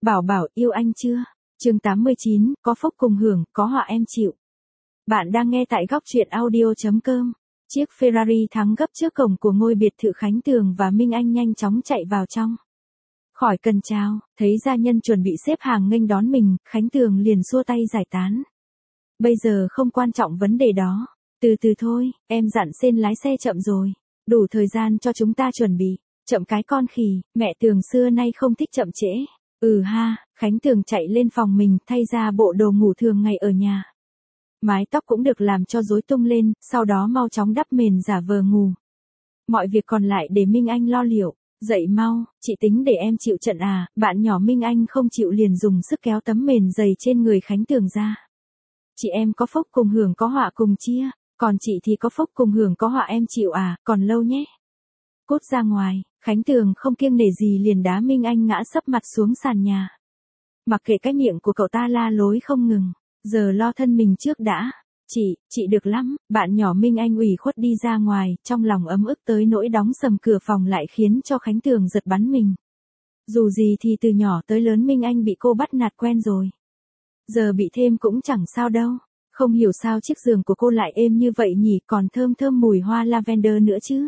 Bảo Bảo yêu anh chưa? Chương 89, có phúc cùng hưởng, có họa em chịu. Bạn đang nghe tại góc truyện audio.com. Chiếc Ferrari thắng gấp trước cổng của ngôi biệt thự Khánh Tường và Minh Anh nhanh chóng chạy vào trong. Khỏi cần chào, thấy gia nhân chuẩn bị xếp hàng nghênh đón mình, Khánh Tường liền xua tay giải tán. Bây giờ không quan trọng vấn đề đó. Từ từ thôi, em dặn Sên lái xe chậm rồi. Đủ thời gian cho chúng ta chuẩn bị. Chậm cái con khỉ, mẹ Tường xưa nay không thích chậm trễ. Ừ ha, Khánh Tường chạy lên phòng mình thay ra bộ đồ ngủ thường ngày ở nhà. Mái tóc cũng được làm cho rối tung lên, sau đó mau chóng đắp mền giả vờ ngủ. Mọi việc còn lại để Minh Anh lo liệu. Dậy mau, chị tính để em chịu trận à, bạn nhỏ Minh Anh không chịu liền dùng sức kéo tấm mền dày trên người Khánh Tường ra. Chị em có phúc cùng hưởng có họa cùng chia, còn chị thì có phúc cùng hưởng có họa em chịu à, còn lâu nhé. Cút ra ngoài, Khánh Tường không kiêng nể gì liền đá Minh Anh ngã sấp mặt xuống sàn nhà. Mặc kệ cái miệng của cậu ta la lối không ngừng, giờ lo thân mình trước đã. Chị được lắm, bạn nhỏ Minh Anh ủy khuất đi ra ngoài, trong lòng ấm ức tới nỗi đóng sầm cửa phòng lại khiến cho Khánh Tường giật bắn mình. Dù gì thì từ nhỏ tới lớn Minh Anh bị cô bắt nạt quen rồi. Giờ bị thêm cũng chẳng sao đâu. Không hiểu sao chiếc giường của cô lại êm như vậy nhỉ, còn thơm thơm mùi hoa lavender nữa chứ.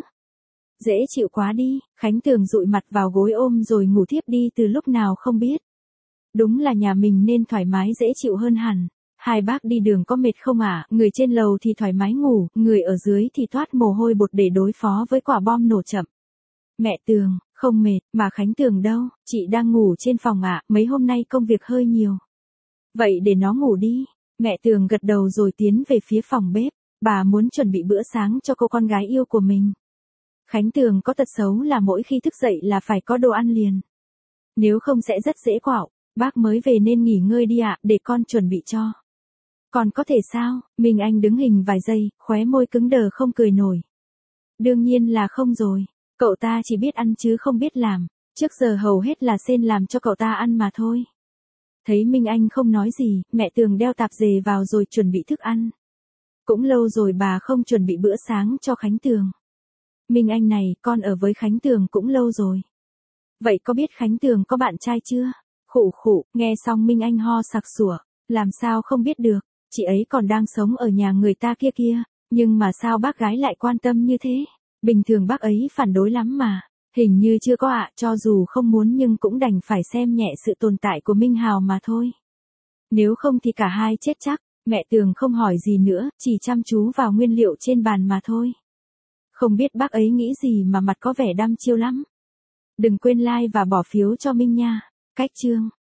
Dễ chịu quá đi, Khánh Tường dụi mặt vào gối ôm rồi ngủ thiếp đi từ lúc nào không biết. Đúng là nhà mình nên thoải mái dễ chịu hơn hẳn. Hai bác đi đường có mệt không ạ? Người trên lầu thì thoải mái ngủ, người ở dưới thì toát mồ hôi bột để đối phó với quả bom nổ chậm. Mẹ Tường, không mệt, mà Khánh Tường đâu, chị đang ngủ trên phòng ạ, mấy hôm nay công việc hơi nhiều. Vậy để nó ngủ đi. Mẹ Tường gật đầu rồi tiến về phía phòng bếp, bà muốn chuẩn bị bữa sáng cho cô con gái yêu của mình. Khánh Tường có tật xấu là mỗi khi thức dậy là phải có đồ ăn liền. Nếu không sẽ rất dễ quạu. Bác mới về nên nghỉ ngơi đi ạ, để con chuẩn bị cho. Còn có thể sao? Minh Anh đứng hình vài giây, khóe môi cứng đờ không cười nổi. Đương nhiên là không rồi. Cậu ta chỉ biết ăn chứ không biết làm. Trước giờ hầu hết là Sên làm cho cậu ta ăn mà thôi. Thấy Minh Anh không nói gì, mẹ Tường đeo tạp dề vào rồi chuẩn bị thức ăn. Cũng lâu rồi bà không chuẩn bị bữa sáng cho Khánh Tường. Minh Anh này, con ở với Khánh Tường cũng lâu rồi. Vậy có biết Khánh Tường có bạn trai chưa? Khụ khụ, nghe xong Minh Anh ho sặc sủa. Làm sao không biết được, chị ấy còn đang sống ở nhà người ta kia kia. Nhưng mà sao bác gái lại quan tâm như thế? Bình thường bác ấy phản đối lắm mà. Hình như chưa có ạ, cho dù không muốn nhưng cũng đành phải xem nhẹ sự tồn tại của Minh Hào mà thôi. Nếu không thì cả hai chết chắc. Mẹ Tường không hỏi gì nữa, chỉ chăm chú vào nguyên liệu trên bàn mà thôi. Không biết bác ấy nghĩ gì mà mặt có vẻ đăm chiêu lắm. Đừng quên like và bỏ phiếu cho Minh nha. Cách chương